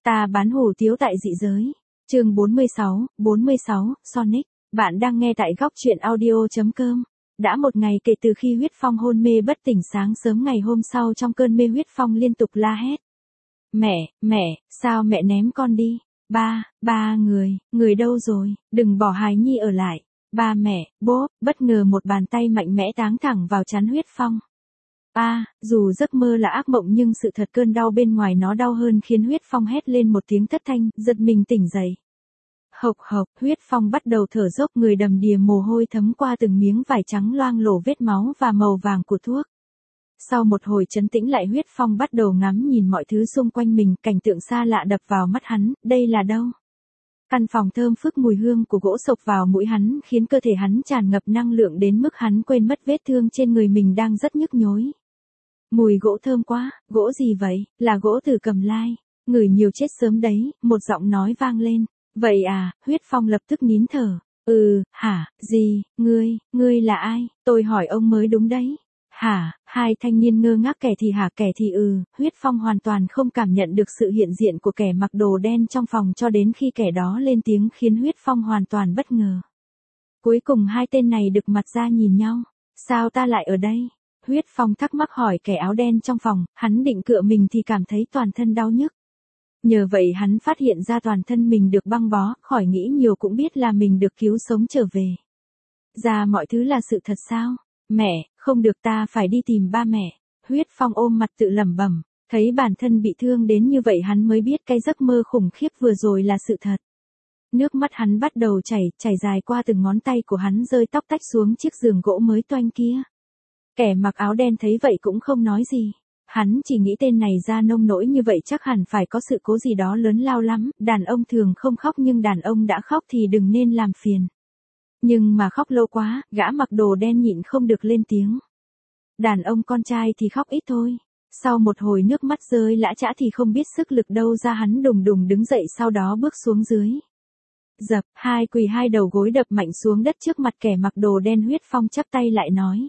Ta bán hủ tiếu tại dị giới. Chương 46, Sonic. Bạn đang nghe tại góc truyện audio.com. Đã một ngày kể từ khi Huyết Phong hôn mê bất tỉnh, sáng sớm ngày hôm sau trong cơn mê Huyết Phong liên tục la hét. Mẹ, sao mẹ ném con đi? Ba, người đâu rồi? Đừng bỏ hài nhi ở lại. Ba mẹ, bốp, bất ngờ một bàn tay mạnh mẽ táng thẳng vào trán Huyết Phong. Dù giấc mơ là ác mộng nhưng sự thật cơn đau bên ngoài nó đau hơn khiến Huyết Phong hét lên một tiếng thất thanh, giật mình tỉnh dậy. Hộc, Huyết Phong bắt đầu thở dốc, người đầm đìa mồ hôi thấm qua từng miếng vải trắng loang lổ vết máu và màu vàng của thuốc. Sau một hồi trấn tĩnh lại, Huyết Phong bắt đầu ngắm nhìn mọi thứ xung quanh mình, cảnh tượng xa lạ đập vào mắt hắn, đây là đâu? Căn phòng thơm phức mùi hương của gỗ xộc vào mũi hắn khiến cơ thể hắn tràn ngập năng lượng đến mức hắn quên mất vết thương trên người mình đang rất nhức nhối. Mùi gỗ thơm quá, gỗ gì vậy? Là gỗ từ Cầm Lai. Ngửi nhiều chết sớm đấy, một giọng nói vang lên. Vậy à? Huyết Phong lập tức nín thở. Hả, gì, ngươi là ai? Tôi hỏi ông mới đúng đấy. Hả? Hai thanh niên ngơ ngác, kẻ thì hả, kẻ thì Huyết Phong hoàn toàn không cảm nhận được sự hiện diện của kẻ mặc đồ đen trong phòng cho đến khi kẻ đó lên tiếng khiến Huyết Phong hoàn toàn bất ngờ. Cuối cùng hai tên này đực mặt ra nhìn nhau. Sao ta lại ở đây? Huyết Phong thắc mắc hỏi kẻ áo đen trong phòng, hắn định cựa mình thì cảm thấy toàn thân đau nhức. Nhờ vậy hắn phát hiện ra toàn thân mình được băng bó, khỏi nghĩ nhiều cũng biết là mình được cứu sống trở về. Ra mọi thứ là sự thật sao? Mẹ, không được, ta phải đi tìm ba mẹ. Huyết Phong ôm mặt tự lẩm bẩm, thấy bản thân bị thương đến như vậy hắn mới biết cái giấc mơ khủng khiếp vừa rồi là sự thật. Nước mắt hắn bắt đầu chảy dài qua từng ngón tay của hắn, rơi tóc tách xuống chiếc giường gỗ mới toanh kia. Kẻ mặc áo đen thấy vậy cũng không nói gì. Hắn chỉ nghĩ tên này ra nông nỗi như vậy chắc hẳn phải có sự cố gì đó lớn lao lắm. Đàn ông thường không khóc nhưng đàn ông đã khóc thì đừng nên làm phiền. Nhưng mà khóc lâu quá, gã mặc đồ đen nhịn không được lên tiếng. Đàn ông con trai thì khóc ít thôi. Sau một hồi nước mắt rơi lã chã thì không biết sức lực đâu ra, hắn đùng đùng đứng dậy, sau đó bước xuống dưới. Dập, quỳ hai đầu gối đập mạnh xuống đất trước mặt kẻ mặc đồ đen. Huyết Phong chắp tay lại nói.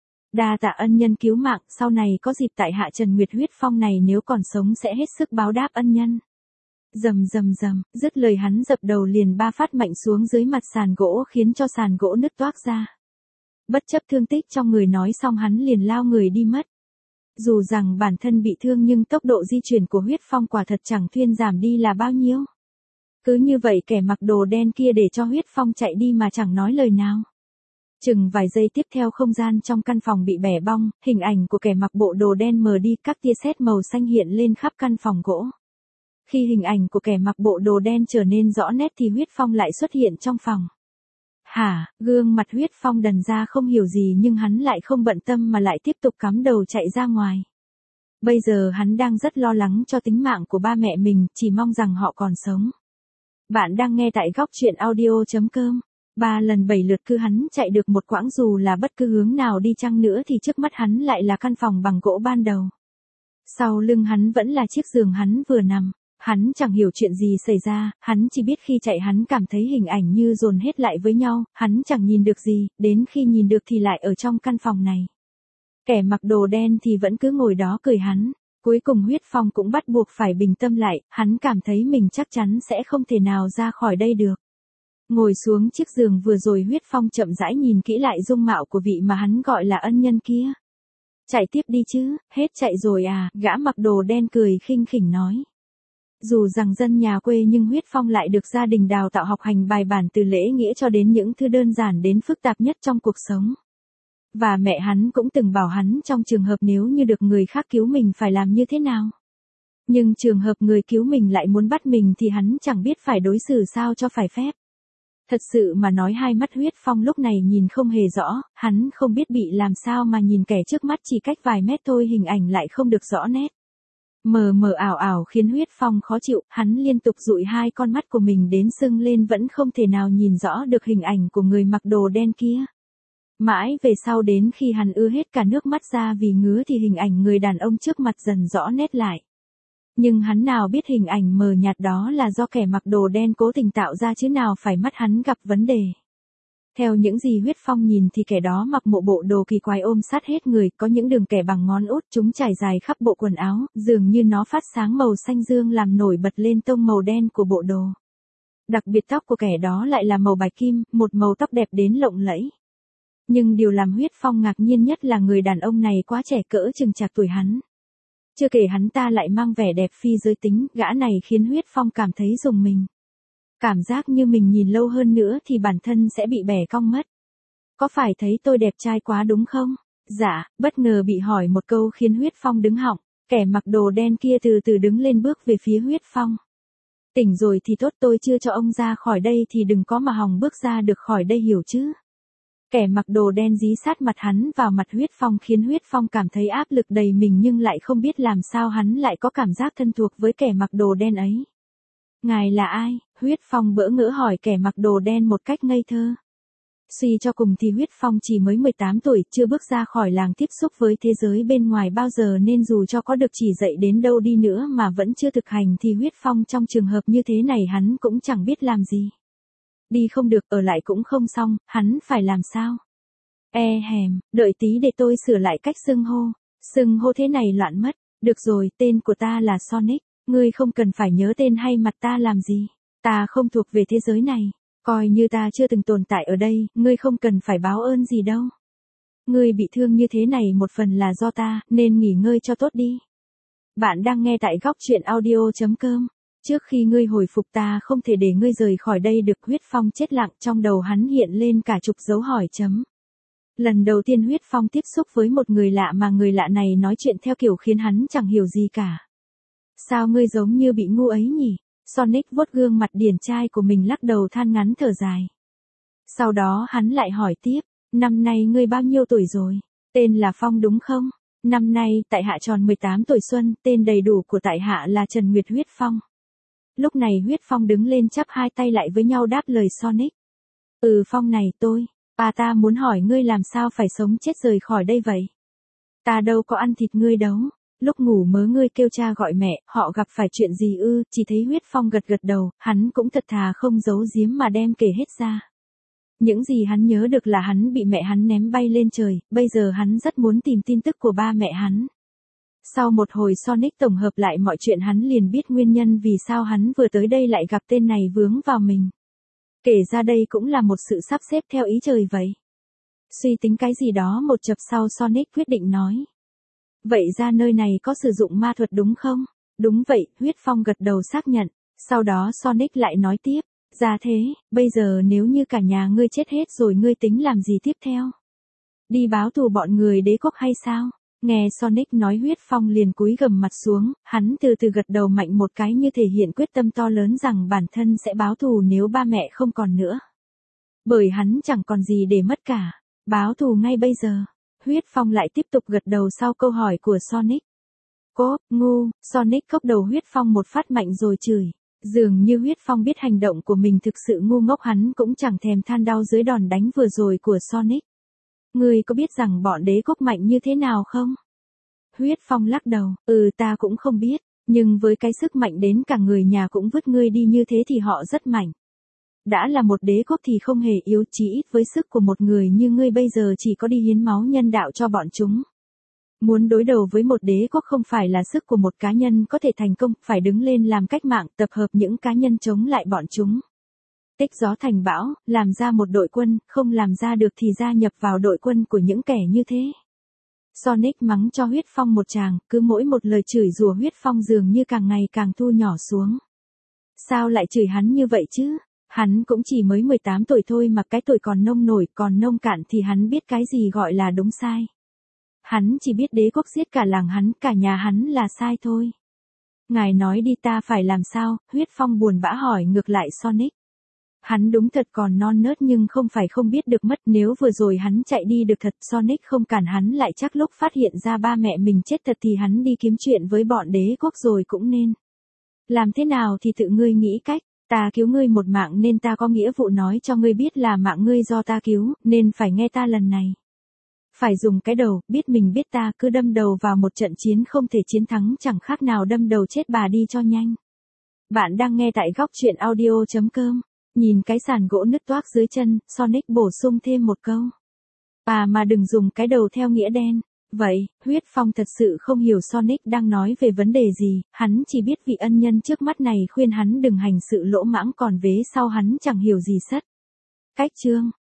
Đa tạ ân nhân cứu mạng, sau này có dịp tại hạ Trần Nguyệt Huyết Phong này nếu còn sống sẽ hết sức báo đáp ân nhân. Rầm, dứt lời hắn dập đầu liền ba phát mạnh xuống dưới mặt sàn gỗ khiến cho sàn gỗ nứt toác ra. Bất chấp thương tích trong người nói xong hắn liền lao người đi mất. Dù rằng bản thân bị thương nhưng tốc độ di chuyển của Huyết Phong quả thật chẳng thuyên giảm đi là bao nhiêu. Cứ như vậy kẻ mặc đồ đen kia để cho Huyết Phong chạy đi mà chẳng nói lời nào. Chừng vài giây tiếp theo không gian trong căn phòng bị bẻ bong, hình ảnh của kẻ mặc bộ đồ đen mờ đi, các tia sét màu xanh hiện lên khắp căn phòng gỗ. Khi hình ảnh của kẻ mặc bộ đồ đen trở nên rõ nét thì Huyết Phong lại xuất hiện trong phòng. Gương mặt Huyết Phong đần ra không hiểu gì nhưng hắn lại không bận tâm mà lại tiếp tục cắm đầu chạy ra ngoài. Bây giờ hắn đang rất lo lắng cho tính mạng của ba mẹ mình, chỉ mong rằng họ còn sống. Bạn đang nghe tại góc truyện audio.com. 3 lần 7 lượt cứ hắn chạy được một quãng, dù là bất cứ hướng nào đi chăng nữa thì trước mắt hắn lại là căn phòng bằng gỗ ban đầu. Sau lưng hắn vẫn là chiếc giường hắn vừa nằm. Hắn chẳng hiểu chuyện gì xảy ra, hắn chỉ biết khi chạy hắn cảm thấy hình ảnh như dồn hết lại với nhau, hắn chẳng nhìn được gì, đến khi nhìn được thì lại ở trong căn phòng này. Kẻ mặc đồ đen thì vẫn cứ ngồi đó cười hắn. Cuối cùng Huyết Phong cũng bắt buộc phải bình tâm lại, hắn cảm thấy mình chắc chắn sẽ không thể nào ra khỏi đây được. Ngồi xuống chiếc giường vừa rồi, Huyết Phong chậm rãi nhìn kỹ lại dung mạo của vị mà hắn gọi là ân nhân kia. Chạy tiếp đi chứ, hết chạy rồi à? Gã mặc đồ đen cười khinh khỉnh nói. Dù rằng dân nhà quê nhưng Huyết Phong lại được gia đình đào tạo học hành bài bản từ lễ nghĩa cho đến những thứ đơn giản đến phức tạp nhất trong cuộc sống. Và mẹ hắn cũng từng bảo hắn trong trường hợp nếu như được người khác cứu mình phải làm như thế nào. Nhưng trường hợp người cứu mình lại muốn bắt mình thì hắn chẳng biết phải đối xử sao cho phải phép. Thật sự mà nói, hai mắt Huyết Phong lúc này nhìn không hề rõ, hắn không biết bị làm sao mà nhìn kẻ trước mắt chỉ cách vài mét thôi hình ảnh lại không được rõ nét. Mờ mờ ảo ảo khiến Huyết Phong khó chịu, hắn liên tục dụi hai con mắt của mình đến sưng lên vẫn không thể nào nhìn rõ được hình ảnh của người mặc đồ đen kia. Mãi về sau đến khi hắn ưa hết cả nước mắt ra vì ngứa thì hình ảnh người đàn ông trước mặt dần rõ nét lại. Nhưng hắn nào biết hình ảnh mờ nhạt đó là do kẻ mặc đồ đen cố tình tạo ra chứ nào phải mắt hắn gặp vấn đề. Theo những gì Huyết Phong nhìn thì kẻ đó mặc một bộ đồ kỳ quái ôm sát hết người, có những đường kẻ bằng ngón út, chúng trải dài khắp bộ quần áo, dường như nó phát sáng màu xanh dương làm nổi bật lên tông màu đen của bộ đồ. Đặc biệt tóc của kẻ đó lại là màu bạch kim, một màu tóc đẹp đến lộng lẫy. Nhưng điều làm Huyết Phong ngạc nhiên nhất là người đàn ông này quá trẻ cỡ chừng chạc tuổi hắn. Chưa kể hắn ta lại mang vẻ đẹp phi giới tính, gã này khiến Huyết Phong cảm thấy rùng mình. Cảm giác như mình nhìn lâu hơn nữa thì bản thân sẽ bị bẻ cong mất. Có phải thấy tôi đẹp trai quá đúng không? Dạ, bất ngờ bị hỏi một câu khiến Huyết Phong đứng họng, kẻ mặc đồ đen kia từ từ đứng lên bước về phía Huyết Phong. Tỉnh rồi thì tốt, tôi chưa cho ông ra khỏi đây thì đừng có mà hòng bước ra được khỏi đây hiểu chứ. Kẻ mặc đồ đen dí sát mặt hắn vào mặt Huyết Phong khiến Huyết Phong cảm thấy áp lực đầy mình nhưng lại không biết làm sao hắn lại có cảm giác thân thuộc với kẻ mặc đồ đen ấy. Ngài là ai? Huyết Phong bỡ ngỡ hỏi kẻ mặc đồ đen một cách ngây thơ. Suy cho cùng thì Huyết Phong chỉ mới 18 tuổi, chưa bước ra khỏi làng tiếp xúc với thế giới bên ngoài bao giờ nên dù cho có được chỉ dạy đến đâu đi nữa mà vẫn chưa thực hành thì Huyết Phong trong trường hợp như thế này hắn cũng chẳng biết làm gì. Đi không được, ở lại cũng không xong, hắn phải làm sao? Đợi tí để tôi sửa lại cách xưng hô. Xưng hô thế này loạn mất. Được rồi, tên của ta là Sonic. Ngươi không cần phải nhớ tên hay mặt ta làm gì. Ta không thuộc về thế giới này. Coi như ta chưa từng tồn tại ở đây, ngươi không cần phải báo ơn gì đâu. Ngươi bị thương như thế này một phần là do ta, nên nghỉ ngơi cho tốt đi. Bạn đang nghe tại góc truyện audio.com. Trước khi ngươi hồi phục ta không thể để ngươi rời khỏi đây được. Huyết Phong chết lặng, trong đầu hắn hiện lên cả chục dấu hỏi chấm. Lần đầu tiên Huyết Phong tiếp xúc với một người lạ mà người lạ này nói chuyện theo kiểu khiến hắn chẳng hiểu gì cả. Sao ngươi giống như bị ngu ấy nhỉ? Sonic vuốt gương mặt điển trai của mình lắc đầu than ngắn thở dài. Sau đó hắn lại hỏi tiếp, năm nay ngươi bao nhiêu tuổi rồi? Tên là Phong đúng không? Năm nay tại hạ tròn 18 tuổi xuân, tên đầy đủ của tại hạ là Trần Nguyệt Huyết Phong. Lúc này Huyết Phong đứng lên chắp hai tay lại với nhau đáp lời Sonic. Phong này tôi, ta muốn hỏi ngươi làm sao phải sống chết rời khỏi đây vậy? Ta đâu có ăn thịt ngươi đâu. Lúc ngủ mớ ngươi kêu cha gọi mẹ, họ gặp phải chuyện gì ư? Chỉ thấy Huyết Phong gật gật đầu, hắn cũng thật thà không giấu giếm mà đem kể hết ra. Những gì hắn nhớ được là hắn bị mẹ hắn ném bay lên trời, bây giờ hắn rất muốn tìm tin tức của ba mẹ hắn. Sau một hồi Sonic tổng hợp lại mọi chuyện hắn liền biết nguyên nhân vì sao hắn vừa tới đây lại gặp tên này vướng vào mình. Kể ra đây cũng là một sự sắp xếp theo ý trời vậy. Suy tính cái gì đó một chập sau Sonic quyết định nói. Vậy ra nơi này có sử dụng ma thuật đúng không? Đúng vậy, Huyết Phong gật đầu xác nhận. Sau đó Sonic lại nói tiếp. Ra thế, bây giờ nếu như cả nhà ngươi chết hết rồi ngươi tính làm gì tiếp theo? Đi báo thù bọn người đế quốc hay sao? Nghe Sonic nói Huyết Phong liền cúi gằm mặt xuống, hắn từ từ gật đầu mạnh một cái như thể hiện quyết tâm to lớn rằng bản thân sẽ báo thù nếu ba mẹ không còn nữa. Bởi hắn chẳng còn gì để mất cả. Báo thù ngay bây giờ. Huyết Phong lại tiếp tục gật đầu sau câu hỏi của Sonic. Cốp, ngu, Sonic cốc đầu Huyết Phong một phát mạnh rồi chửi. Dường như Huyết Phong biết hành động của mình thực sự ngu ngốc, hắn cũng chẳng thèm than đau dưới đòn đánh vừa rồi của Sonic. Ngươi có biết rằng bọn đế quốc mạnh như thế nào không? Huyết Phong lắc đầu, ta cũng không biết, nhưng với cái sức mạnh đến cả người nhà cũng vứt ngươi đi như thế thì họ rất mạnh. Đã là một đế quốc thì không hề yếu, chỉ ít với sức của một người như ngươi bây giờ chỉ có đi hiến máu nhân đạo cho bọn chúng. Muốn đối đầu với một đế quốc không phải là sức của một cá nhân có thể thành công, phải đứng lên làm cách mạng, tập hợp những cá nhân chống lại bọn chúng. Tích gió thành bão, làm ra một đội quân, không làm ra được thì gia nhập vào đội quân của những kẻ như thế. Sonic mắng cho Huyết Phong một tràng, cứ mỗi một lời chửi rủa Huyết Phong dường như càng ngày càng thu nhỏ xuống. Sao lại chửi hắn như vậy chứ? Hắn cũng chỉ mới 18 tuổi thôi mà cái tuổi còn nông nổi, còn nông cạn thì hắn biết cái gì gọi là đúng sai. Hắn chỉ biết đế quốc giết cả làng hắn, cả nhà hắn là sai thôi. Ngài nói đi ta phải làm sao? Huyết Phong buồn bã hỏi ngược lại Sonic. Hắn đúng thật còn non nớt nhưng không phải không biết được mất, nếu vừa rồi hắn chạy đi được thật Sonic không cản hắn lại chắc lúc phát hiện ra ba mẹ mình chết thật thì hắn đi kiếm chuyện với bọn đế quốc rồi cũng nên. Làm thế nào thì tự ngươi nghĩ cách, ta cứu ngươi một mạng nên ta có nghĩa vụ nói cho ngươi biết là mạng ngươi do ta cứu, nên phải nghe ta lần này. Phải dùng cái đầu, biết mình biết ta cứ đâm đầu vào một trận chiến không thể chiến thắng chẳng khác nào đâm đầu chết bà đi cho nhanh. Bạn đang nghe tại góc truyện audio.com. Nhìn cái sàn gỗ nứt toác dưới chân, Sonic bổ sung thêm một câu. Mà đừng dùng cái đầu theo nghĩa đen. Vậy, Huyết Phong thật sự không hiểu Sonic đang nói về vấn đề gì, hắn chỉ biết vị ân nhân trước mắt này khuyên hắn đừng hành sự lỗ mãng còn vế sau hắn chẳng hiểu gì sất. Cách chương